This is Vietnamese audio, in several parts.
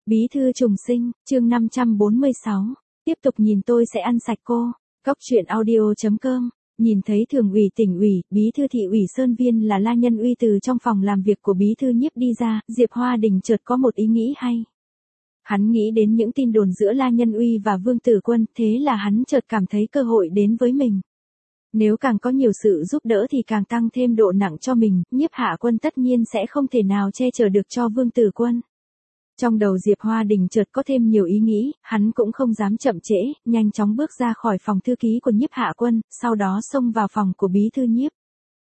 Bí thư trùng sinh, chương 546. Tiếp tục nhìn tôi sẽ ăn sạch cô. Góc truyện audio.com. Nhìn thấy thường ủy tỉnh ủy, bí thư thị ủy Sơn Viên là La Nhân Uy từ trong phòng làm việc của bí thư Nhiếp đi ra, Diệp Hoa Đình chợt có một ý nghĩ hay. Hắn nghĩ đến những tin đồn giữa La Nhân Uy và Vương Tử Quân, thế là hắn chợt cảm thấy cơ hội đến với mình. Nếu càng có nhiều sự giúp đỡ thì càng tăng thêm độ nặng cho mình, Nhiếp Hạ Quân tất nhiên sẽ không thể nào che chở được cho Vương Tử Quân. Trong đầu Diệp Hoa Đình chợt có thêm nhiều ý nghĩ, hắn cũng không dám chậm trễ, nhanh chóng bước ra khỏi phòng thư ký của Nhiếp Hạ Quân, sau đó xông vào phòng của bí thư Nhiếp.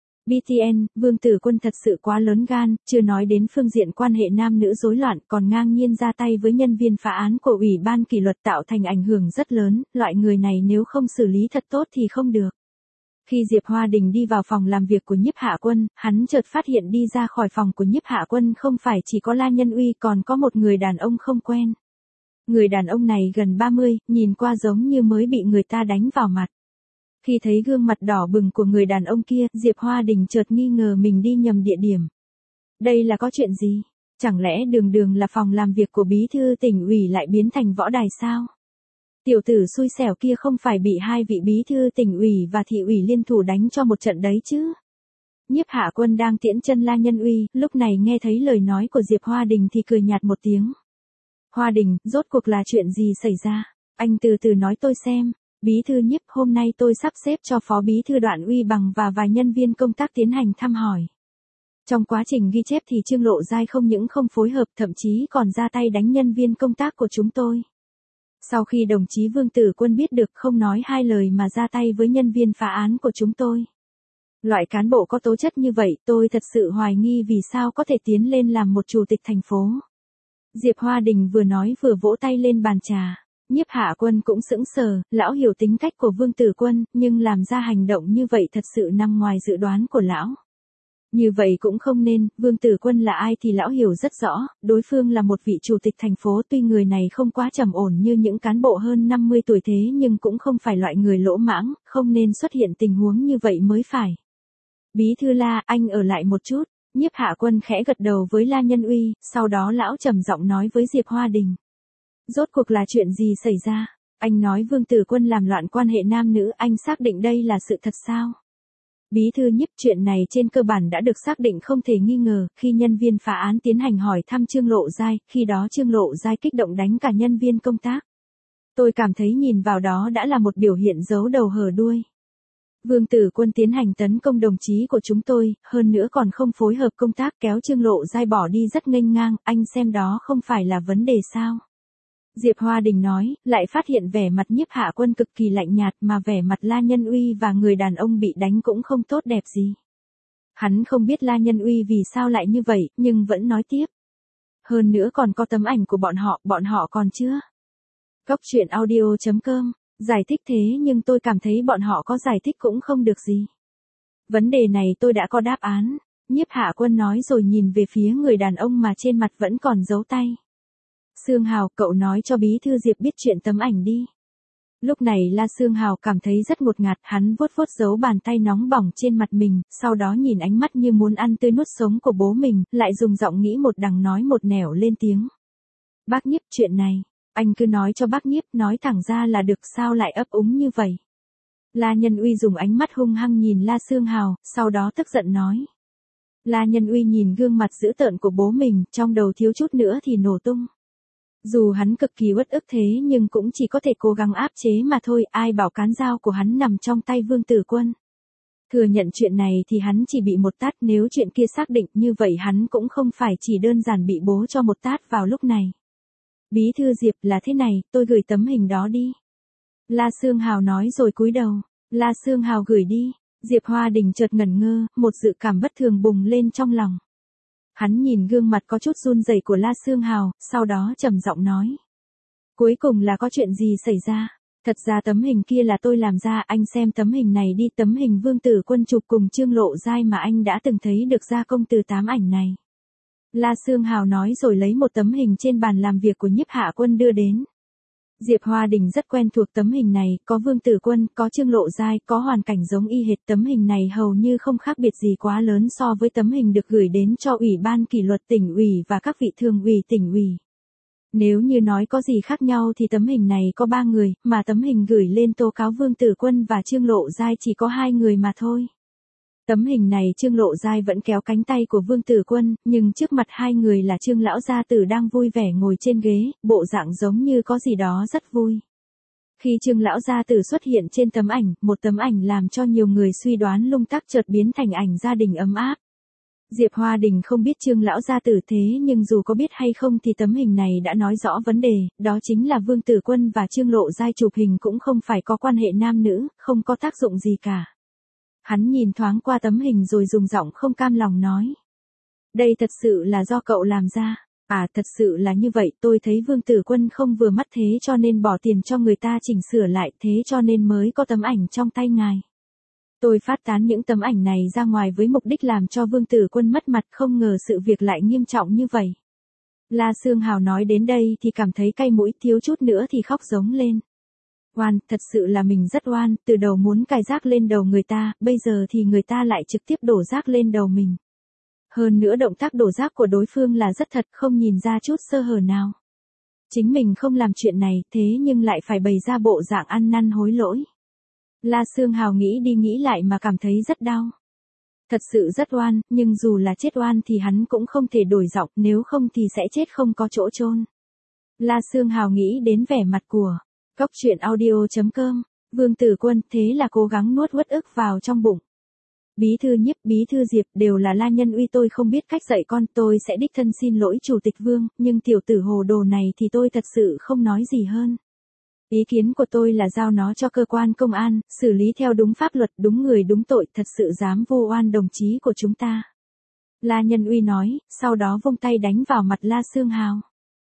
BTN, Vương Tử Quân thật sự quá lớn gan, chưa nói đến phương diện quan hệ nam nữ rối loạn, còn ngang nhiên ra tay với nhân viên phá án của Ủy ban kỷ luật tạo thành ảnh hưởng rất lớn, loại người này nếu không xử lý thật tốt thì không được. Khi Diệp Hoa Đình đi vào phòng làm việc của Nhiếp Hạ Quân, hắn chợt phát hiện đi ra khỏi phòng của Nhiếp Hạ Quân không phải chỉ có La Nhân Uy còn có một người đàn ông không quen. Người đàn ông này gần 30, nhìn qua giống như mới bị người ta đánh vào mặt. Khi thấy gương mặt đỏ bừng của người đàn ông kia, Diệp Hoa Đình chợt nghi ngờ mình đi nhầm địa điểm. Đây là có chuyện gì? Chẳng lẽ đường đường là phòng làm việc của bí thư tỉnh ủy lại biến thành võ đài sao? Tiểu tử xui xẻo kia không phải bị hai vị bí thư tỉnh ủy và thị ủy liên thủ đánh cho một trận đấy chứ? Nhiếp Hạ Quân đang tiễn chân La Nhân Uy, lúc này nghe thấy lời nói của Diệp Hoa Đình thì cười nhạt một tiếng. Hoa Đình, rốt cuộc là chuyện gì xảy ra? Anh từ từ nói tôi xem. Bí thư Nhiếp, hôm nay tôi sắp xếp cho phó bí thư Đoạn Uy Bằng và vài nhân viên công tác tiến hành thăm hỏi. Trong quá trình ghi chép thì Trương Lộ Giai không những không phối hợp thậm chí còn ra tay đánh nhân viên công tác của chúng tôi. Sau khi đồng chí Vương Tử Quân biết được không nói hai lời mà ra tay với nhân viên phá án của chúng tôi. Loại cán bộ có tố chất như vậy tôi thật sự hoài nghi vì sao có thể tiến lên làm một chủ tịch thành phố. Diệp Hoa Đình vừa nói vừa vỗ tay lên bàn trà. Nhiếp Hạ Quân cũng sững sờ, lão hiểu tính cách của Vương Tử Quân, nhưng làm ra hành động như vậy thật sự nằm ngoài dự đoán của lão. Như vậy cũng không nên, Vương Tử Quân là ai thì lão hiểu rất rõ, đối phương là một vị chủ tịch thành phố tuy người này không quá trầm ổn như những cán bộ hơn 50 tuổi thế nhưng cũng không phải loại người lỗ mãng, không nên xuất hiện tình huống như vậy mới phải. Bí thư La, anh ở lại một chút, Nhiếp Hạ Quân khẽ gật đầu với La Nhân Uy, sau đó lão trầm giọng nói với Diệp Hoa Đình. Rốt cuộc là chuyện gì xảy ra? Anh nói Vương Tử Quân làm loạn quan hệ nam nữ, anh xác định đây là sự thật sao? Bí thư Nhiếp, chuyện này trên cơ bản đã được xác định không thể nghi ngờ, khi nhân viên phá án tiến hành hỏi thăm Trương Lộ Giai, khi đó Trương Lộ Giai kích động đánh cả nhân viên công tác. Tôi cảm thấy nhìn vào đó đã là một biểu hiện giấu đầu hở đuôi. Vương Tử Quân tiến hành tấn công đồng chí của chúng tôi, hơn nữa còn không phối hợp công tác kéo Trương Lộ Giai bỏ đi rất nghênh ngang, anh xem đó không phải là vấn đề sao? Diệp Hoa Đình nói, lại phát hiện vẻ mặt Nhiếp Hạ Quân cực kỳ lạnh nhạt mà vẻ mặt La Nhân Uy và người đàn ông bị đánh cũng không tốt đẹp gì. Hắn không biết La Nhân Uy vì sao lại như vậy, nhưng vẫn nói tiếp. Hơn nữa còn có tấm ảnh của bọn họ còn chưa? Góc truyện audio.com, giải thích thế nhưng tôi cảm thấy bọn họ có giải thích cũng không được gì. Vấn đề này tôi đã có đáp án, Nhiếp Hạ Quân nói rồi nhìn về phía người đàn ông mà trên mặt vẫn còn dấu tay. Sương Hào, cậu nói cho bí thư Diệp biết chuyện tấm ảnh đi. Lúc này La Sương Hào cảm thấy rất ngột ngạt, hắn vuốt vuốt dấu bàn tay nóng bỏng trên mặt mình, sau đó nhìn ánh mắt như muốn ăn tươi nuốt sống của bố mình, lại dùng giọng nghĩ một đằng nói một nẻo lên tiếng. Bác Nhiếp, chuyện này, anh cứ nói cho bác Nhiếp, nói thẳng ra là được, sao lại ấp úng như vậy. La Nhân Uy dùng ánh mắt hung hăng nhìn La Sương Hào, sau đó tức giận nói. La Nhân Uy nhìn gương mặt dữ tợn của bố mình, trong đầu thiếu chút nữa thì nổ tung. Dù hắn cực kỳ uất ức thế nhưng cũng chỉ có thể cố gắng áp chế mà thôi, ai bảo cán dao của hắn nằm trong tay Vương Tử Quân. Thừa nhận chuyện này thì hắn chỉ bị một tát, nếu chuyện kia xác định như vậy hắn cũng không phải chỉ đơn giản bị bố cho một tát vào lúc này. Bí thư Diệp, là thế này, tôi gửi tấm hình đó đi. La Sương Hào nói rồi cúi đầu. La Sương Hào gửi đi. Diệp Hoa Đình chợt ngẩn ngơ, một dự cảm bất thường bùng lên trong lòng. Hắn nhìn gương mặt có chút run rẩy của La Sương Hào, sau đó trầm giọng nói. Cuối cùng là có chuyện gì xảy ra? Thật ra tấm hình kia là tôi làm ra, anh xem tấm hình này đi, tấm hình Vương Tử Quân chụp cùng Trương Lộ Giai mà anh đã từng thấy được gia công từ 8 ảnh này. La Sương Hào nói rồi lấy một tấm hình trên bàn làm việc của Nhiếp Hạ Quân đưa đến. Diệp Hoa Đình rất quen thuộc tấm hình này, có Vương Tử Quân, có Trương Lộ Giai, có hoàn cảnh giống y hệt, tấm hình này hầu như không khác biệt gì quá lớn so với tấm hình được gửi đến cho Ủy ban kỷ luật tỉnh ủy và các vị thường ủy tỉnh ủy. Nếu như nói có gì khác nhau thì tấm hình này có 3 người, mà tấm hình gửi lên tố cáo Vương Tử Quân và Trương Lộ Giai chỉ có 2 người mà thôi. Tấm hình này Trương Lộ Giai vẫn kéo cánh tay của Vương Tử Quân, nhưng trước mặt 2 người là Trương Lão Gia Tử đang vui vẻ ngồi trên ghế, bộ dạng giống như có gì đó rất vui. Khi Trương Lão Gia Tử xuất hiện trên tấm ảnh, một tấm ảnh làm cho nhiều người suy đoán lung tắc chợt biến thành ảnh gia đình ấm áp. Diệp Hoa Đình không biết Trương Lão Gia Tử thế nhưng dù có biết hay không thì tấm hình này đã nói rõ vấn đề, đó chính là Vương Tử Quân và Trương Lộ Giai chụp hình cũng không phải có quan hệ nam nữ, không có tác dụng gì cả. Hắn nhìn thoáng qua tấm hình rồi dùng giọng không cam lòng nói. Đây thật sự là do cậu làm ra. À thật sự là như vậy, tôi thấy Vương Tử Quân không vừa mắt thế cho nên bỏ tiền cho người ta chỉnh sửa lại thế cho nên mới có tấm ảnh trong tay ngài. Tôi phát tán những tấm ảnh này ra ngoài với mục đích làm cho Vương Tử Quân mất mặt, không ngờ sự việc lại nghiêm trọng như vậy. La Sương Hào nói đến đây thì cảm thấy cay mũi, thiếu chút nữa thì khóc giống lên. Oan, thật sự là mình rất oan, từ đầu muốn cài rác lên đầu người ta, bây giờ thì người ta lại trực tiếp đổ rác lên đầu mình. Hơn nữa động tác đổ rác của đối phương là rất thật, không nhìn ra chút sơ hở nào. Chính mình không làm chuyện này, thế nhưng lại phải bày ra bộ dạng ăn năn hối lỗi. La Sương Hào nghĩ đi nghĩ lại mà cảm thấy rất đau. Thật sự rất oan, nhưng dù là chết oan thì hắn cũng không thể đổi giọng, nếu không thì sẽ chết không có chỗ chôn. La Sương Hào nghĩ đến vẻ mặt của Cóc Truyện Audio.com, Vương Tử Quân, thế là cố gắng nuốt uất ức vào trong bụng. Bí thư Nhiếp, Bí thư Diệp đều là La Nhân Uy, tôi không biết cách dạy con, tôi sẽ đích thân xin lỗi Chủ tịch Vương, nhưng tiểu tử hồ đồ này thì tôi thật sự không nói gì hơn. Ý kiến của tôi là giao nó cho cơ quan công an, xử lý theo đúng pháp luật, đúng người đúng tội, thật sự dám vu oan đồng chí của chúng ta. La Nhân Uy nói, sau đó vung tay đánh vào mặt La Sương Hào.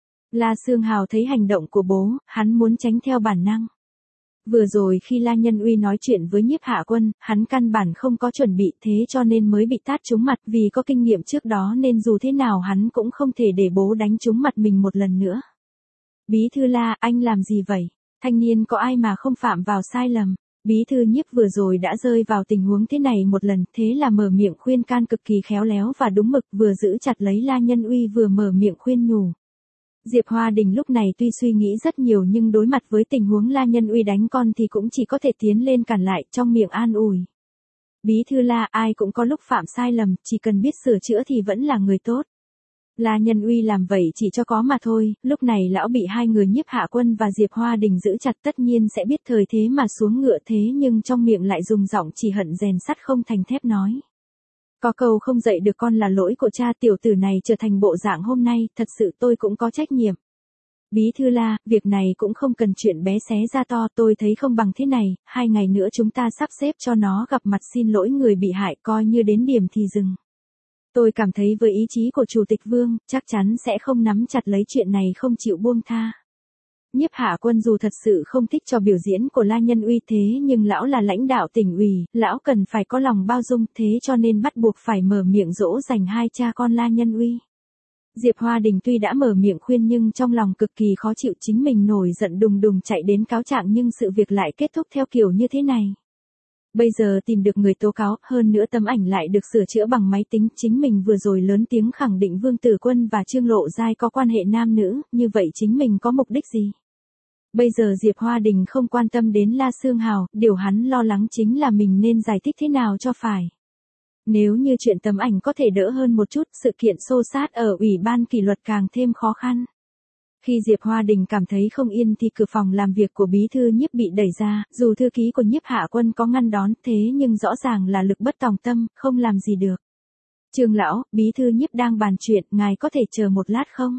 La Sương Hào thấy hành động của bố, hắn muốn tránh theo bản năng. Vừa rồi khi La Nhân Uy nói chuyện với Nhiếp Hạ Quân, hắn căn bản không có chuẩn bị thế cho nên mới bị tát trúng mặt, vì có kinh nghiệm trước đó nên dù thế nào hắn cũng không thể để bố đánh trúng mặt mình một lần nữa. Bí thư La, anh làm gì vậy? Thanh niên có ai mà không phạm vào sai lầm? Bí thư Nhiếp vừa rồi đã rơi vào tình huống thế này một lần, thế là mở miệng khuyên can cực kỳ khéo léo và đúng mực, vừa giữ chặt lấy La Nhân Uy vừa mở miệng khuyên nhủ. Diệp Hoa Đình lúc này tuy suy nghĩ rất nhiều nhưng đối mặt với tình huống La Nhân Uy đánh con thì cũng chỉ có thể tiến lên cản lại, trong miệng an ủi. Bí thư La, ai cũng có lúc phạm sai lầm, chỉ cần biết sửa chữa thì vẫn là người tốt. La Nhân Uy làm vậy chỉ cho có mà thôi, lúc này lão bị 2 người Nhiếp Hạ Quân và Diệp Hoa Đình giữ chặt tất nhiên sẽ biết thời thế mà xuống ngựa thế nhưng trong miệng lại dùng giọng chỉ hận rèn sắt không thành thép nói. Có câu không dạy được con là lỗi của cha, tiểu tử này trở thành bộ dạng hôm nay, thật sự tôi cũng có trách nhiệm. Bí thư La, việc này cũng không cần chuyện bé xé ra to, tôi thấy không bằng thế này, 2 ngày nữa chúng ta sắp xếp cho nó gặp mặt xin lỗi người bị hại, coi như đến điểm thì dừng. Tôi cảm thấy với ý chí của Chủ tịch Vương, chắc chắn sẽ không nắm chặt lấy chuyện này không chịu buông tha. Nhiếp Hạ Quân dù thật sự không thích trò biểu diễn của La Nhân Uy thế nhưng lão là lãnh đạo tỉnh ủy, lão cần phải có lòng bao dung thế cho nên bắt buộc phải mở miệng dỗ dành 2 cha con La Nhân Uy. Diệp Hoa Đình tuy đã mở miệng khuyên nhưng trong lòng cực kỳ khó chịu, chính mình nổi giận đùng đùng chạy đến cáo trạng nhưng sự việc lại kết thúc theo kiểu như thế này. Bây giờ tìm được người tố cáo, hơn nữa tấm ảnh lại được sửa chữa bằng máy tính, chính mình vừa rồi lớn tiếng khẳng định Vương Tử Quân và Trương Lộ Giai có quan hệ nam nữ, như vậy chính mình có mục đích gì? Bây giờ Diệp Hoa Đình không quan tâm đến La Sương Hào, điều hắn lo lắng chính là mình nên giải thích thế nào cho phải. Nếu như chuyện tấm ảnh có thể đỡ hơn một chút, sự kiện xô xát ở Ủy ban kỷ luật càng thêm khó khăn. Khi Diệp Hoa Đình cảm thấy không yên thì cửa phòng làm việc của Bí thư Nhiếp bị đẩy ra, dù thư ký của Nhiếp Hạ Quân có ngăn đón thế nhưng rõ ràng là lực bất tòng tâm, không làm gì được. Trương lão, Bí thư Nhiếp đang bàn chuyện, ngài có thể chờ một lát không?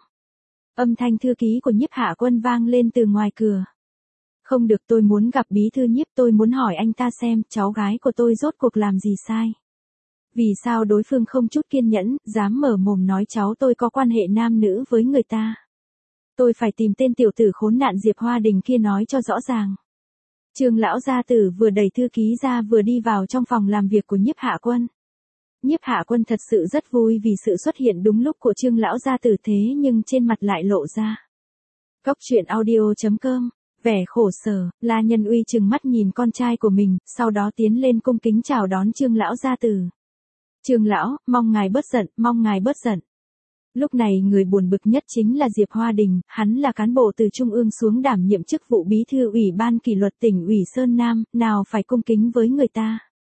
Âm thanh thư ký của Nhiếp Hạ Quân vang lên từ ngoài cửa. Không được, tôi muốn gặp Bí thư Nhiếp, tôi muốn hỏi anh ta xem cháu gái của tôi rốt cuộc làm gì sai. Vì sao đối phương không chút kiên nhẫn, dám mở mồm nói cháu tôi có quan hệ nam nữ với người ta. Tôi phải tìm tên tiểu tử khốn nạn Diệp Hoa Đình kia nói cho rõ ràng. Trương lão gia tử vừa đẩy thư ký ra vừa đi vào trong phòng làm việc của Nhiếp Hạ Quân. Nhiếp Hạ Quân thật sự rất vui vì sự xuất hiện đúng lúc của Trương lão gia tử thế nhưng trên mặt lại lộ ra. Cóc Truyện Audio.com, vẻ khổ sở, La Nhân Uy trừng mắt nhìn con trai của mình, sau đó tiến lên cung kính chào đón Trương lão gia tử. Trương lão, mong ngài bớt giận, mong ngài bớt giận. Lúc này người buồn bực nhất chính là Diệp Hoa Đình, hắn là cán bộ từ Trung ương xuống đảm nhiệm chức vụ bí thư Ủy ban kỷ luật tỉnh ủy Sơn Nam, nào phải cung kính với người ta.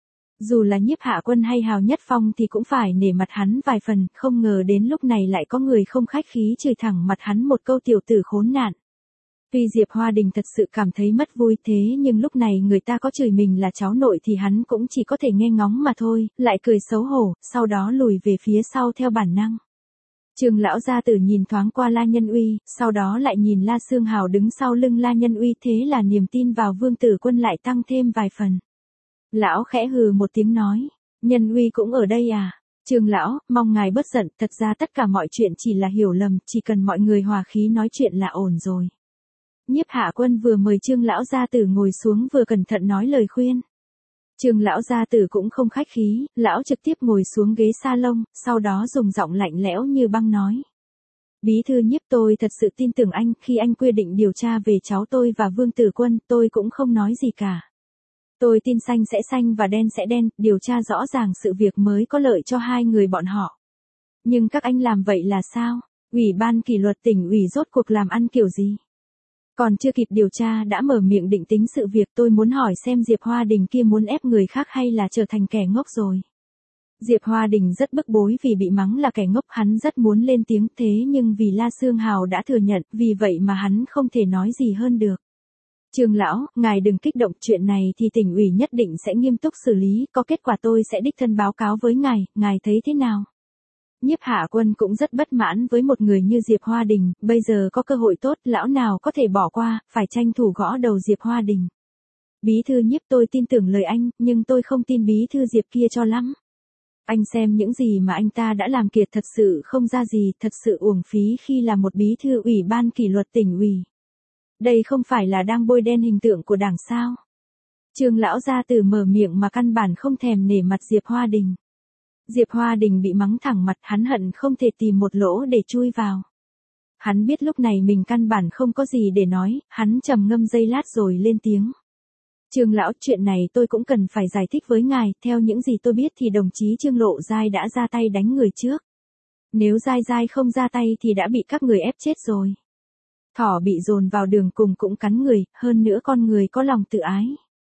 Dù là Nhiếp Hạ Quân hay Hào Nhất Phong thì cũng phải nể mặt hắn vài phần, không ngờ đến lúc này lại có người không khách khí chửi thẳng mặt hắn một câu tiểu tử khốn nạn. Tuy Diệp Hoa Đình thật sự cảm thấy mất vui thế nhưng lúc này người ta có chửi mình là cháu nội thì hắn cũng chỉ có thể nghe ngóng mà thôi, lại cười xấu hổ, sau đó lùi về phía sau theo bản năng. Trương lão gia tử nhìn thoáng qua La Nhân Uy, sau đó lại nhìn La Sương Hào đứng sau lưng La Nhân Uy, thế là niềm tin vào Vương Tử Quân lại tăng thêm vài phần. Lão khẽ hừ một tiếng nói, Nhân Uy cũng ở đây à? Trương lão, mong ngài bớt giận, thật ra tất cả mọi chuyện chỉ là hiểu lầm, chỉ cần mọi người hòa khí nói chuyện là ổn rồi. Nhiếp Hạ Quân vừa mời Trương lão gia tử ngồi xuống vừa cẩn thận nói lời khuyên. Trương lão gia tử cũng không khách khí, lão trực tiếp ngồi xuống ghế salon, sau đó dùng giọng lạnh lẽo như băng nói. Bí thư Nhiếp, tôi thật sự tin tưởng anh, khi anh quyết định điều tra về cháu tôi và Vương Tử Quân, tôi cũng không nói gì cả. Tôi tin xanh sẽ xanh và đen sẽ đen, điều tra rõ ràng sự việc mới có lợi cho hai người bọn họ. Nhưng các anh làm vậy là sao? Ủy ban kỷ luật tỉnh ủy rốt cuộc làm ăn kiểu gì? Còn chưa kịp điều tra đã mở miệng định tính sự việc, tôi muốn hỏi xem Diệp Hoa Đình kia muốn ép người khác hay là trở thành kẻ ngốc rồi. Diệp Hoa Đình rất bức bối vì bị mắng là kẻ ngốc, hắn rất muốn lên tiếng thế nhưng vì La Sương Hào đã thừa nhận, vì vậy mà hắn không thể nói gì hơn được. Trương lão, ngài đừng kích động, chuyện này thì tỉnh ủy nhất định sẽ nghiêm túc xử lý, có kết quả tôi sẽ đích thân báo cáo với ngài thấy thế nào? Nhiếp Hạ Quân cũng rất bất mãn với một người như Diệp Hoa Đình, bây giờ có cơ hội tốt, lão nào có thể bỏ qua, phải tranh thủ gõ đầu Diệp Hoa Đình. Bí thư Nhiếp, tôi tin tưởng lời anh, nhưng tôi không tin bí thư Diệp kia cho lắm. Anh xem những gì mà anh ta đã làm kiệt thật sự không ra gì, thật sự uổng phí khi là một bí thư ủy ban kỷ luật tỉnh ủy. Đây không phải là đang bôi đen hình tượng của đảng sao? Trương lão gia tử mở miệng mà căn bản không thèm nể mặt Diệp Hoa Đình. Diệp Hoa Đình bị mắng thẳng mặt, hắn hận không thể tìm một lỗ để chui vào. Hắn biết lúc này mình căn bản không có gì để nói, hắn trầm ngâm giây lát rồi lên tiếng. Trương lão, chuyện này tôi cũng cần phải giải thích với ngài, theo những gì tôi biết thì đồng chí Trương Lộ Giai đã ra tay đánh người trước. Nếu Giai không ra tay thì đã bị các người ép chết rồi. Thỏ bị dồn vào đường cùng cũng cắn người, hơn nữa con người có lòng tự ái.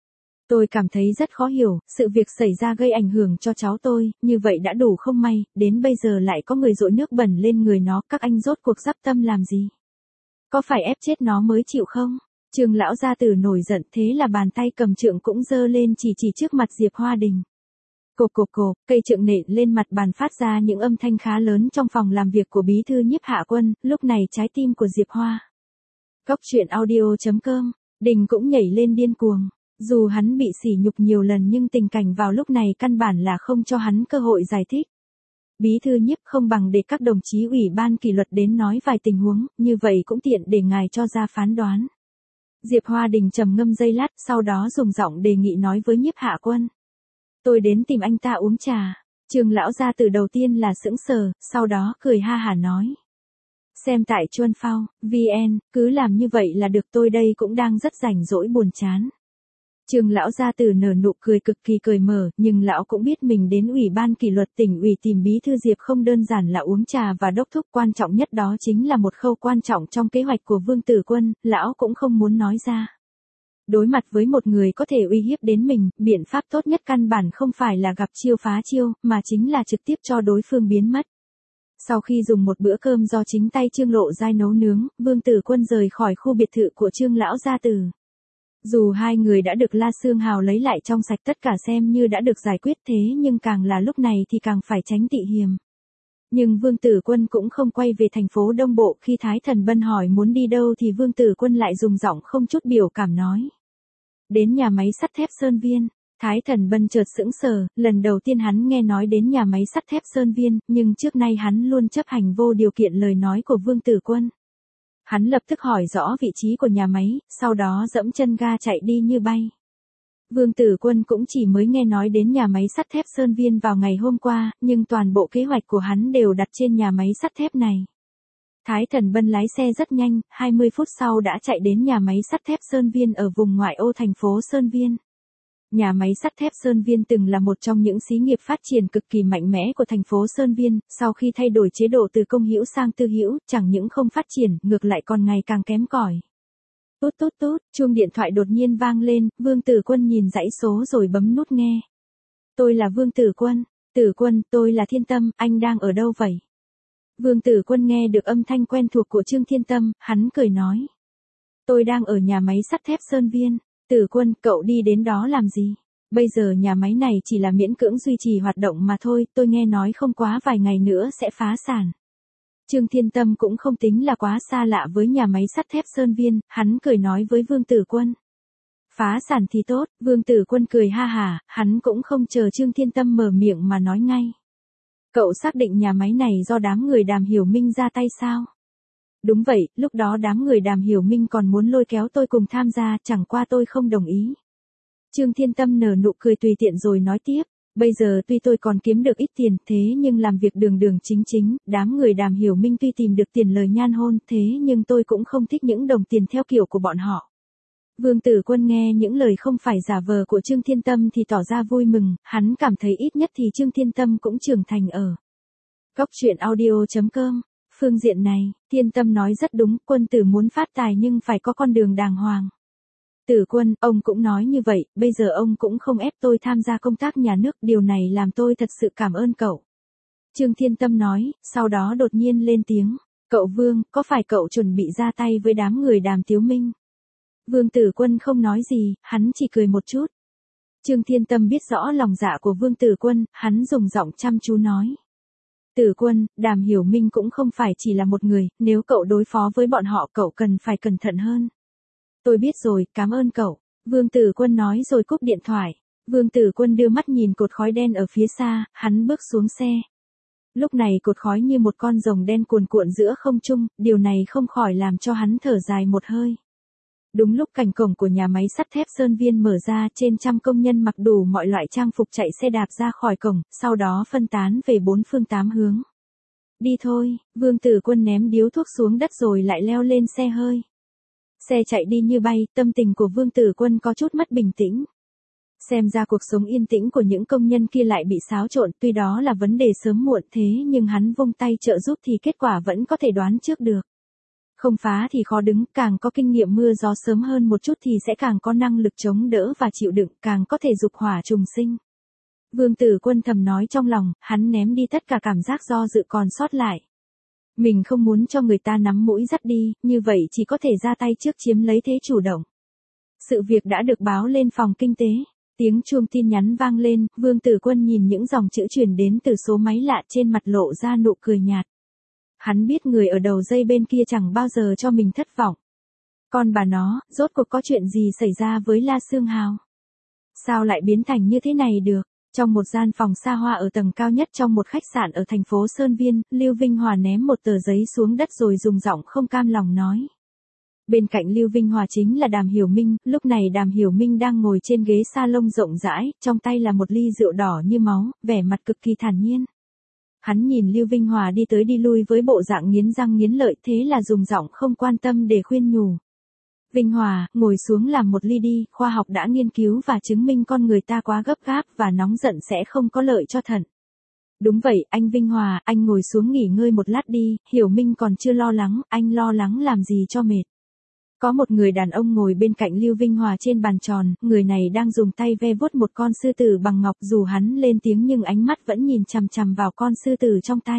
Tôi cảm thấy rất khó hiểu, sự việc xảy ra gây ảnh hưởng cho cháu tôi, như vậy đã đủ không may, đến bây giờ lại có người dội nước bẩn lên người nó, các anh rốt cuộc dắp tâm làm gì? Có phải ép chết nó mới chịu không? Trương lão gia tử nổi giận, thế là bàn tay cầm trượng cũng giơ lên chỉ trước mặt Diệp Hoa Đình. Cộp, cây trượng nện lên mặt bàn phát ra những âm thanh khá lớn trong phòng làm việc của bí thư Nhiếp Hạ Quân, lúc này trái tim của Diệp Hoa. Góc truyện audio.com, Đình cũng nhảy lên điên cuồng. Dù hắn bị sỉ nhục nhiều lần nhưng tình cảnh vào lúc này căn bản là không cho hắn cơ hội giải thích. Bí thư Nhiếp, không bằng để các đồng chí ủy ban kỷ luật đến nói vài tình huống, như vậy cũng tiện để ngài cho ra phán đoán. Diệp Hoa Đình trầm ngâm giây lát, sau đó dùng giọng đề nghị nói với Nhiếp Hạ Quân. Tôi đến tìm anh ta uống trà. Trương lão gia tử đầu tiên là sững sờ, sau đó cười ha hả nói. Xem tại Chuân Phao, VN, cứ làm như vậy là được, tôi đây cũng đang rất rảnh rỗi buồn chán. Trương lão gia tử nở nụ cười cực kỳ cởi mở, nhưng lão cũng biết mình đến ủy ban kỷ luật tỉnh ủy tìm bí thư Diệp không đơn giản là uống trà và đốc thúc, quan trọng nhất đó chính là một khâu quan trọng trong kế hoạch của Vương Tử Quân, lão cũng không muốn nói ra. Đối mặt với một người có thể uy hiếp đến mình, biện pháp tốt nhất căn bản không phải là gặp chiêu phá chiêu, mà chính là trực tiếp cho đối phương biến mất. Sau khi dùng một bữa cơm do chính tay Trương Lộ Giai nấu nướng, Vương Tử Quân rời khỏi khu biệt thự của Trương lão gia tử. Dù hai người đã được La Sương Hào lấy lại trong sạch, tất cả xem như đã được giải quyết, thế nhưng càng là lúc này thì càng phải tránh tị hiềm. Nhưng Vương Tử Quân cũng không quay về thành phố Đông Bộ, khi Thái Thần Bân hỏi muốn đi đâu thì Vương Tử Quân lại dùng giọng không chút biểu cảm nói. Đến nhà máy sắt thép Sơn Viên. Thái Thần Bân chợt sững sờ, lần đầu tiên hắn nghe nói đến nhà máy sắt thép Sơn Viên, nhưng trước nay hắn luôn chấp hành vô điều kiện lời nói của Vương Tử Quân. Hắn lập tức hỏi rõ vị trí của nhà máy, sau đó dẫm chân ga chạy đi như bay. Vương Tử Quân cũng chỉ mới nghe nói đến nhà máy sắt thép Sơn Viên vào ngày hôm qua, nhưng toàn bộ kế hoạch của hắn đều đặt trên nhà máy sắt thép này. Thái Thần Bân lái xe rất nhanh, 20 phút sau đã chạy đến nhà máy sắt thép Sơn Viên ở vùng ngoại ô thành phố Sơn Viên. Nhà máy sắt thép Sơn Viên từng là một trong những xí nghiệp phát triển cực kỳ mạnh mẽ của thành phố Sơn Viên, sau khi thay đổi chế độ từ công hữu sang tư hữu, chẳng những không phát triển, ngược lại còn ngày càng kém cỏi. Tút tút tút, chuông điện thoại đột nhiên vang lên, Vương Tử Quân nhìn dãy số rồi bấm nút nghe. Tôi là Vương Tử Quân. Tử Quân, tôi là Thiên Tâm, anh đang ở đâu vậy? Vương Tử Quân nghe được âm thanh quen thuộc của Trương Thiên Tâm, hắn cười nói. Tôi đang ở nhà máy sắt thép Sơn Viên. Tử Quân, cậu đi đến đó làm gì? Bây giờ nhà máy này chỉ là miễn cưỡng duy trì hoạt động mà thôi, tôi nghe nói không quá vài ngày nữa sẽ phá sản. Trương Thiên Tâm cũng không tính là quá xa lạ với nhà máy sắt thép Sơn Viên, hắn cười nói với Vương Tử Quân. Phá sản thì tốt, Vương Tử Quân cười ha hả, hắn cũng không chờ Trương Thiên Tâm mở miệng mà nói ngay. Cậu xác định nhà máy này do đám người Đàm Hiểu Minh ra tay sao? Đúng vậy, lúc đó đám người Đàm Hiểu Minh còn muốn lôi kéo tôi cùng tham gia, chẳng qua tôi không đồng ý. Trương Thiên Tâm nở nụ cười tùy tiện rồi nói tiếp. Bây giờ tuy tôi còn kiếm được ít tiền thế nhưng làm việc đường đường chính chính, đám người Đàm Hiểu Minh tuy tìm được tiền lời nhan hôn thế nhưng tôi cũng không thích những đồng tiền theo kiểu của bọn họ. Vương Tử Quân nghe những lời không phải giả vờ của Trương Thiên Tâm thì tỏ ra vui mừng, hắn cảm thấy ít nhất thì Trương Thiên Tâm cũng trưởng thành ở. Góc truyện audio.com. Phương diện này, Thiên Tâm nói rất đúng, Quân tử muốn phát tài nhưng phải có con đường đàng hoàng. Tử Quân, ông cũng nói như vậy, bây giờ ông cũng không ép tôi tham gia công tác nhà nước, điều này làm tôi thật sự cảm ơn cậu. Trương Thiên Tâm nói, sau đó đột nhiên lên tiếng, cậu Vương, có phải cậu chuẩn bị ra tay với đám người Đàm Tiếu Minh? Vương Tử Quân không nói gì, hắn chỉ cười một chút. Trương Thiên Tâm biết rõ lòng dạ của Vương Tử Quân, hắn dùng giọng chăm chú nói. Tử Quân, Đàm Hiểu Minh cũng không phải chỉ là một người, nếu cậu đối phó với bọn họ cậu cần phải cẩn thận hơn. Tôi biết rồi, cảm ơn cậu. Vương Tử Quân nói rồi cúp điện thoại. Vương Tử Quân đưa mắt nhìn cột khói đen ở phía xa, hắn bước xuống xe. Lúc này cột khói như một con rồng đen cuồn cuộn giữa không trung, điều này không khỏi làm cho hắn thở dài một hơi. Đúng lúc cổng cổng của nhà máy sắt thép Sơn Viên mở ra, trên trăm công nhân mặc đủ mọi loại trang phục chạy xe đạp ra khỏi cổng, sau đó phân tán về bốn phương tám hướng. Đi thôi, Vương Tử Quân ném điếu thuốc xuống đất rồi lại leo lên xe hơi. Xe chạy đi như bay, tâm tình của Vương Tử Quân có chút mất bình tĩnh. Xem ra cuộc sống yên tĩnh của những công nhân kia lại bị xáo trộn, tuy đó là vấn đề sớm muộn thế nhưng hắn vung tay trợ giúp thì kết quả vẫn có thể đoán trước được. Không phá thì khó đứng, càng có kinh nghiệm mưa gió sớm hơn một chút thì sẽ càng có năng lực chống đỡ và chịu đựng, càng có thể dục hỏa trùng sinh. Vương Tử Quân thầm nói trong lòng, hắn ném đi tất cả cảm giác do dự còn sót lại. Mình không muốn cho người ta nắm mũi dắt đi, như vậy chỉ có thể ra tay trước chiếm lấy thế chủ động. Sự việc đã được báo lên phòng kinh tế. Tiếng chuông tin nhắn vang lên, Vương Tử Quân nhìn những dòng chữ truyền đến từ số máy lạ trên mặt lộ ra nụ cười nhạt. Hắn biết người ở đầu dây bên kia chẳng bao giờ cho mình thất vọng. Con bà nó, rốt cuộc có chuyện gì xảy ra với La Sương Hào? Sao lại biến thành như thế này được? Trong một gian phòng xa hoa ở tầng cao nhất trong một khách sạn ở thành phố Sơn Viên, Lưu Vinh Hòa ném một tờ giấy xuống đất rồi dùng giọng không cam lòng nói. Bên cạnh Lưu Vinh Hòa chính là Đàm Hiểu Minh, lúc này Đàm Hiểu Minh đang ngồi trên ghế salon rộng rãi, trong tay là một ly rượu đỏ như máu, vẻ mặt cực kỳ thản nhiên. Hắn nhìn Lưu Vinh Hòa đi tới đi lui với bộ dạng nghiến răng nghiến lợi thế là dùng giọng không quan tâm để khuyên nhủ. Vinh Hòa, ngồi xuống làm một ly đi, khoa học đã nghiên cứu và chứng minh con người ta quá gấp gáp và nóng giận sẽ không có lợi cho thận. Đúng vậy, anh Vinh Hòa, anh ngồi xuống nghỉ ngơi một lát đi, Hiểu Minh còn chưa lo lắng, anh lo lắng làm gì cho mệt. Có một người đàn ông ngồi bên cạnh Lưu Vinh Hòa trên bàn tròn, người này đang dùng tay ve vuốt một con sư tử bằng ngọc dù hắn lên tiếng nhưng ánh mắt vẫn nhìn chằm chằm vào con sư tử trong tay.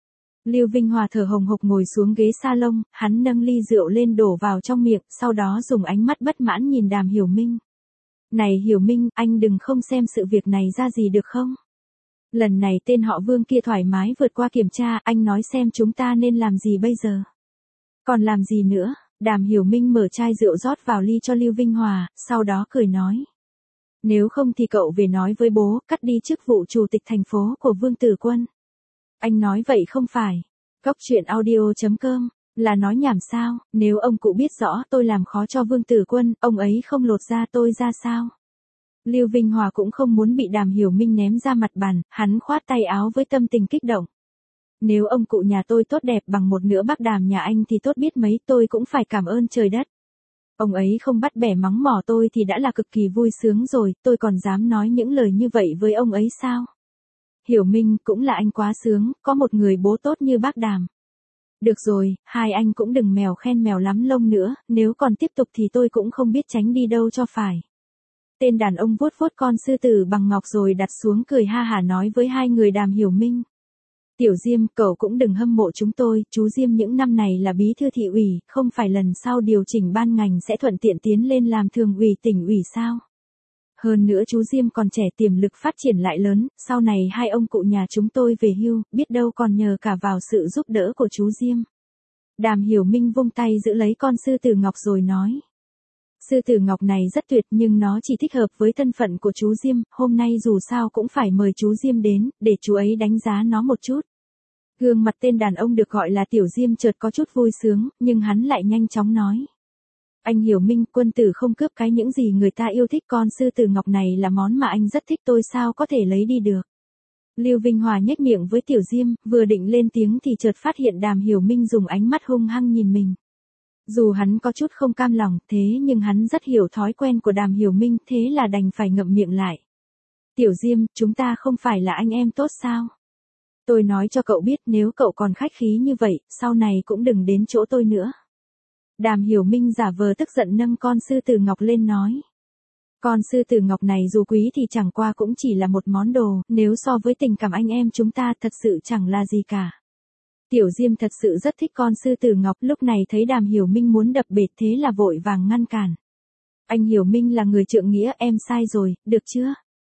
Lưu Vinh Hòa thở hồng hộc ngồi xuống ghế salon, hắn nâng ly rượu lên đổ vào trong miệng, sau đó dùng ánh mắt bất mãn nhìn Đàm Hiểu Minh. Này Hiểu Minh, anh đừng không xem sự việc này ra gì được không? Lần này tên họ Vương kia thoải mái vượt qua kiểm tra, anh nói xem chúng ta nên làm gì bây giờ? Còn làm gì nữa? Đàm Hiểu Minh mở chai rượu rót vào ly cho Lưu Vinh Hòa, sau đó cười nói. Nếu không thì cậu về nói với bố, cắt đi chức vụ chủ tịch thành phố của Vương Tử Quân. Anh nói vậy không phải. Góc truyện audio.com, là nói nhảm sao, nếu ông cụ biết rõ tôi làm khó cho Vương Tử Quân, ông ấy không lột da tôi ra sao? Lưu Vinh Hòa cũng không muốn bị Đàm Hiểu Minh ném ra mặt bàn, hắn khoát tay áo với tâm tình kích động. Nếu ông cụ nhà tôi tốt đẹp bằng một nửa bác Đàm nhà anh thì tốt biết mấy, tôi cũng phải cảm ơn trời đất. Ông ấy không bắt bẻ mắng mỏ tôi thì đã là cực kỳ vui sướng rồi, tôi còn dám nói những lời như vậy với ông ấy sao? Hiểu Minh, cũng là anh quá sướng, có một người bố tốt như bác Đàm. Được rồi, hai anh cũng đừng mèo khen mèo lắm lông nữa, nếu còn tiếp tục thì tôi cũng không biết tránh đi đâu cho phải. Tên đàn ông vuốt vuốt con sư tử bằng ngọc rồi đặt xuống cười ha hả nói với hai người Đàm Hiểu Minh. Tiểu Diêm, cậu cũng đừng hâm mộ chúng tôi, chú Diêm những năm này là bí thư thị ủy, không phải lần sau điều chỉnh ban ngành sẽ thuận tiện tiến lên làm thường ủy tỉnh ủy sao? Hơn nữa chú Diêm còn trẻ tiềm lực phát triển lại lớn, sau này hai ông cụ nhà chúng tôi về hưu, biết đâu còn nhờ cả vào sự giúp đỡ của chú Diêm. Đàm Hiểu Minh vung tay giữ lấy con sư tử ngọc rồi nói. Sư tử ngọc này rất tuyệt nhưng nó chỉ thích hợp với thân phận của chú Diêm, hôm nay dù sao cũng phải mời chú Diêm đến, để chú ấy đánh giá nó một chút. Gương mặt tên đàn ông được gọi là Tiểu Diêm chợt có chút vui sướng, nhưng hắn lại nhanh chóng nói. Anh Hiểu Minh, quân tử không cướp cái những gì người ta yêu thích, con sư tử ngọc này là món mà anh rất thích, tôi sao có thể lấy đi được. Lưu Vinh Hòa nhếch miệng với Tiểu Diêm, vừa định lên tiếng thì chợt phát hiện Đàm Hiểu Minh dùng ánh mắt hung hăng nhìn mình. Dù hắn có chút không cam lòng, thế nhưng hắn rất hiểu thói quen của Đàm Hiểu Minh, thế là đành phải ngậm miệng lại. Tiểu Diêm, chúng ta không phải là anh em tốt sao? Tôi nói cho cậu biết, nếu cậu còn khách khí như vậy, sau này cũng đừng đến chỗ tôi nữa. Đàm Hiểu Minh giả vờ tức giận nâng con sư tử ngọc lên nói. Con sư tử ngọc này dù quý thì chẳng qua cũng chỉ là một món đồ, nếu so với tình cảm anh em chúng ta thật sự chẳng là gì cả. Tiểu Diêm thật sự rất thích con sư tử ngọc, lúc này thấy Đàm Hiểu Minh muốn đập bệt thế là vội vàng ngăn cản. Anh Hiểu Minh là người trượng nghĩa, em sai rồi, được chưa?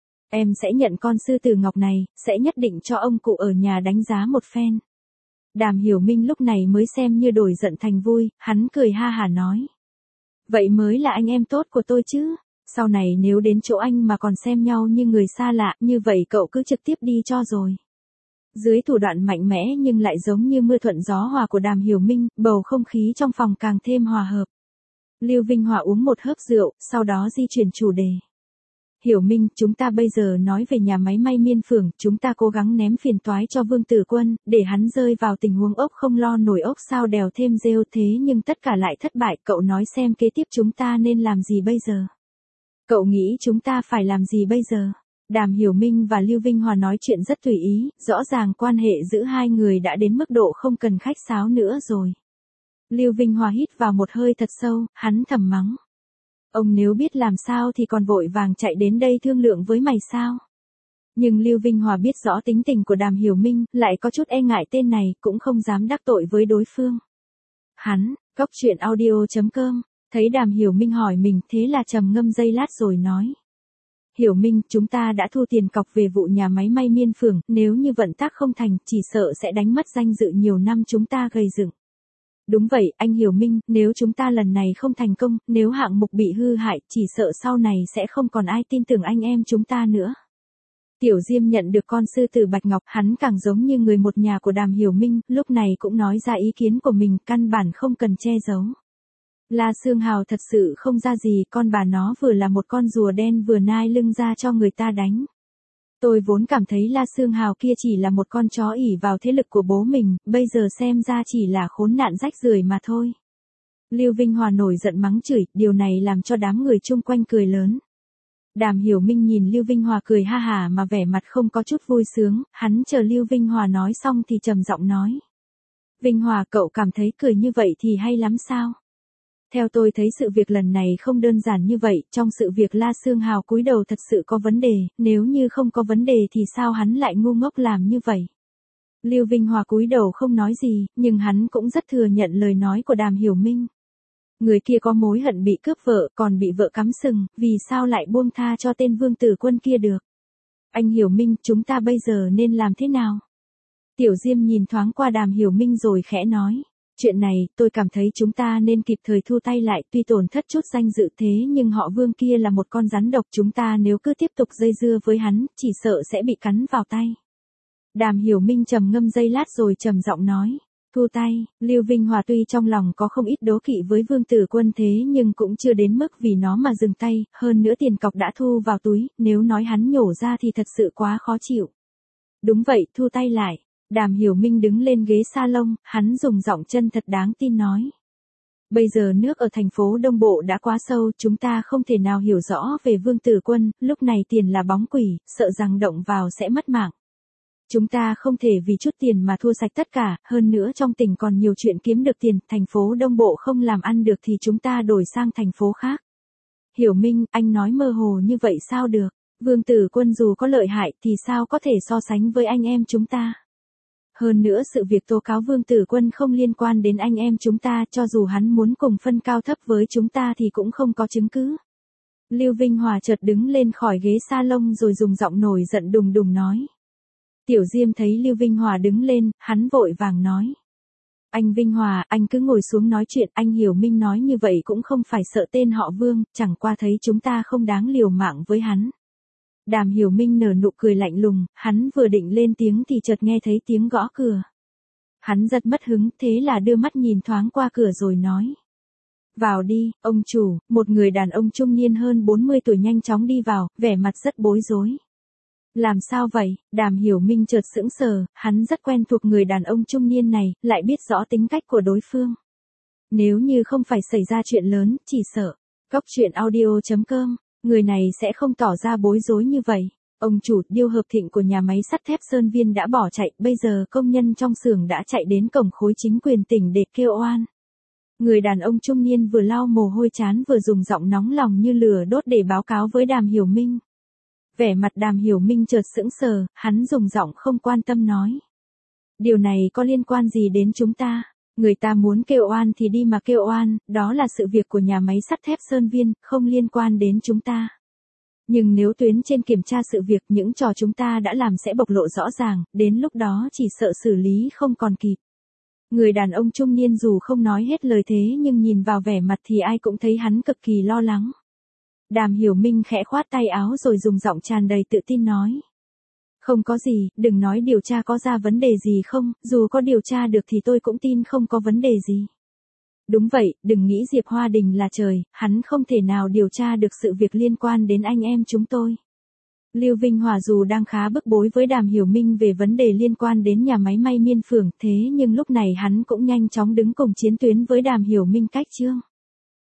Em sẽ nhận con sư tử ngọc này, sẽ nhất định cho ông cụ ở nhà đánh giá một phen. Đàm Hiểu Minh lúc này mới xem như đổi giận thành vui, hắn cười ha hả nói. Vậy mới là anh em tốt của tôi chứ, sau này nếu đến chỗ anh mà còn xem nhau như người xa lạ, như vậy cậu cứ trực tiếp đi cho rồi. Dưới thủ đoạn mạnh mẽ nhưng lại giống như mưa thuận gió hòa của Đàm Hiểu Minh, bầu không khí trong phòng càng thêm hòa hợp. Lưu Vinh Hòa uống một hớp rượu, sau đó di chuyển chủ đề. Hiểu Minh, chúng ta bây giờ nói về nhà máy may Miên Phường, chúng ta cố gắng ném phiền toái cho Vương Tử Quân, để hắn rơi vào tình huống ốc không lo nổi ốc sao đèo thêm rêu, thế nhưng tất cả lại thất bại, cậu nói xem kế tiếp chúng ta nên làm gì bây giờ? Cậu nghĩ chúng ta phải làm gì bây giờ? Đàm Hiểu Minh và Lưu Vinh Hòa nói chuyện rất tùy ý, rõ ràng quan hệ giữa hai người đã đến mức độ không cần khách sáo nữa rồi. Lưu Vinh Hòa hít vào một hơi thật sâu, hắn thầm mắng. Ông nếu biết làm sao thì còn vội vàng chạy đến đây thương lượng với mày sao? Nhưng Lưu Vinh Hòa biết rõ tính tình của Đàm Hiểu Minh, lại có chút e ngại tên này, cũng không dám đắc tội với đối phương. Hắn, Cóc Truyện Audio.com, thấy Đàm Hiểu Minh hỏi mình, thế là trầm ngâm giây lát rồi nói. Hiểu Minh, chúng ta đã thu tiền cọc về vụ nhà máy may Miên Phường, nếu như vận tác không thành, chỉ sợ sẽ đánh mất danh dự nhiều năm chúng ta gây dựng. Đúng vậy, anh Hiểu Minh, nếu chúng ta lần này không thành công, nếu hạng mục bị hư hại, chỉ sợ sau này sẽ không còn ai tin tưởng anh em chúng ta nữa. Tiểu Diêm nhận được con sư tử bạch ngọc, hắn càng giống như người một nhà của Đàm Hiểu Minh, lúc này cũng nói ra ý kiến của mình, căn bản không cần che giấu. La Sương Hào thật sự không ra gì, con bà nó vừa là một con rùa đen vừa nai lưng ra cho người ta đánh. Tôi vốn cảm thấy La Sương Hào kia chỉ là một con chó ỷ vào thế lực của bố mình, bây giờ xem ra chỉ là khốn nạn rách rưởi mà thôi. Lưu Vinh Hòa nổi giận mắng chửi, điều này làm cho đám người chung quanh cười lớn. Đàm Hiểu Minh nhìn Lưu Vinh Hòa cười ha hả mà vẻ mặt không có chút vui sướng, hắn chờ Lưu Vinh Hòa nói xong thì trầm giọng nói. Vinh Hòa, cậu cảm thấy cười như vậy thì hay lắm sao? Theo tôi thấy sự việc lần này không đơn giản như vậy, trong sự việc La Sương Hào cúi đầu thật sự có vấn đề, nếu như không có vấn đề thì sao hắn lại ngu ngốc làm như vậy? Lưu Vinh Hòa cúi đầu không nói gì, nhưng hắn cũng rất thừa nhận lời nói của Đàm Hiểu Minh. Người kia có mối hận bị cướp vợ, còn bị vợ cắm sừng, vì sao lại buông tha cho tên Vương Tử Quân kia được? Anh Hiểu Minh, chúng ta bây giờ nên làm thế nào? Tiểu Diêm nhìn thoáng qua Đàm Hiểu Minh rồi khẽ nói. Chuyện này, tôi cảm thấy chúng ta nên kịp thời thu tay lại, tuy tổn thất chút danh dự thế nhưng họ Vương kia là một con rắn độc, chúng ta nếu cứ tiếp tục dây dưa với hắn, chỉ sợ sẽ bị cắn vào tay. Đàm Hiểu Minh trầm ngâm giây lát rồi trầm giọng nói, thu tay. Lưu Vinh Hòa tuy trong lòng có không ít đố kỵ với Vương Tử Quân thế nhưng cũng chưa đến mức vì nó mà dừng tay, hơn nữa tiền cọc đã thu vào túi, nếu nói hắn nhổ ra thì thật sự quá khó chịu. Đúng vậy, thu tay lại. Đàm Hiểu Minh đứng lên ghế salon, hắn dùng giọng chân thật đáng tin nói. Bây giờ nước ở thành phố Đông Bộ đã quá sâu, chúng ta không thể nào hiểu rõ về Vương Tử Quân, lúc này tiền là bóng quỷ, sợ rằng động vào sẽ mất mạng. Chúng ta không thể vì chút tiền mà thua sạch tất cả, hơn nữa trong tỉnh còn nhiều chuyện kiếm được tiền, thành phố Đông Bộ không làm ăn được thì chúng ta đổi sang thành phố khác. Hiểu Minh, anh nói mơ hồ như vậy sao được, Vương Tử Quân dù có lợi hại thì sao có thể so sánh với anh em chúng ta. Hơn nữa sự việc tố cáo Vương Tử Quân không liên quan đến anh em chúng ta, cho dù hắn muốn cùng phân cao thấp với chúng ta thì cũng không có chứng cứ. Lưu Vinh Hòa chợt đứng lên khỏi ghế salon rồi dùng giọng nổi giận đùng đùng nói. Tiểu Diêm thấy Lưu Vinh Hòa đứng lên, hắn vội vàng nói. Anh Vinh Hòa, anh cứ ngồi xuống nói chuyện, anh Hiểu Minh nói như vậy cũng không phải sợ tên họ Vương, chẳng qua thấy chúng ta không đáng liều mạng với hắn. Đàm Hiểu Minh nở nụ cười lạnh lùng, hắn vừa định lên tiếng thì chợt nghe thấy tiếng gõ cửa. Hắn giật mất hứng, thế là đưa mắt nhìn thoáng qua cửa rồi nói. Vào đi, ông chủ, một người đàn ông trung niên hơn 40 tuổi nhanh chóng đi vào, vẻ mặt rất bối rối. Làm sao vậy? Đàm Hiểu Minh chợt sững sờ, hắn rất quen thuộc người đàn ông trung niên này, lại biết rõ tính cách của đối phương. Nếu như không phải xảy ra chuyện lớn, chỉ sợ. Góc.audio.com, người này sẽ không tỏ ra bối rối như vậy. Ông chủ, Điêu Hợp Thịnh của nhà máy sắt thép Sơn Viên đã bỏ chạy, bây giờ công nhân trong xưởng đã chạy đến cổng khối chính quyền tỉnh để kêu oan. Người đàn ông trung niên vừa lau mồ hôi trán vừa dùng giọng nóng lòng như lửa đốt để báo cáo với Đàm Hiểu Minh. Vẻ mặt Đàm Hiểu Minh chợt sững sờ, hắn dùng giọng không quan tâm nói. Điều này có liên quan gì đến chúng ta? Người ta muốn kêu oan thì đi mà kêu oan, đó là sự việc của nhà máy sắt thép Sơn Viên, không liên quan đến chúng ta. Nhưng nếu tuyến trên kiểm tra sự việc, những trò chúng ta đã làm sẽ bộc lộ rõ ràng, đến lúc đó chỉ sợ xử lý không còn kịp. Người đàn ông trung niên dù không nói hết lời thế nhưng nhìn vào vẻ mặt thì ai cũng thấy hắn cực kỳ lo lắng. Đàm Hiểu Minh khẽ khoát tay áo rồi dùng giọng tràn đầy tự tin nói. Không có gì, đừng nói điều tra có ra vấn đề gì không, dù có điều tra được thì tôi cũng tin không có vấn đề gì. Đúng vậy, đừng nghĩ Diệp Hoa Đình là trời, hắn không thể nào điều tra được sự việc liên quan đến anh em chúng tôi. Lưu Vinh Hòa dù đang khá bức bối với Đàm Hiểu Minh về vấn đề liên quan đến nhà máy may Miên Phường, thế nhưng lúc này hắn cũng nhanh chóng đứng cùng chiến tuyến với Đàm Hiểu Minh cách chương.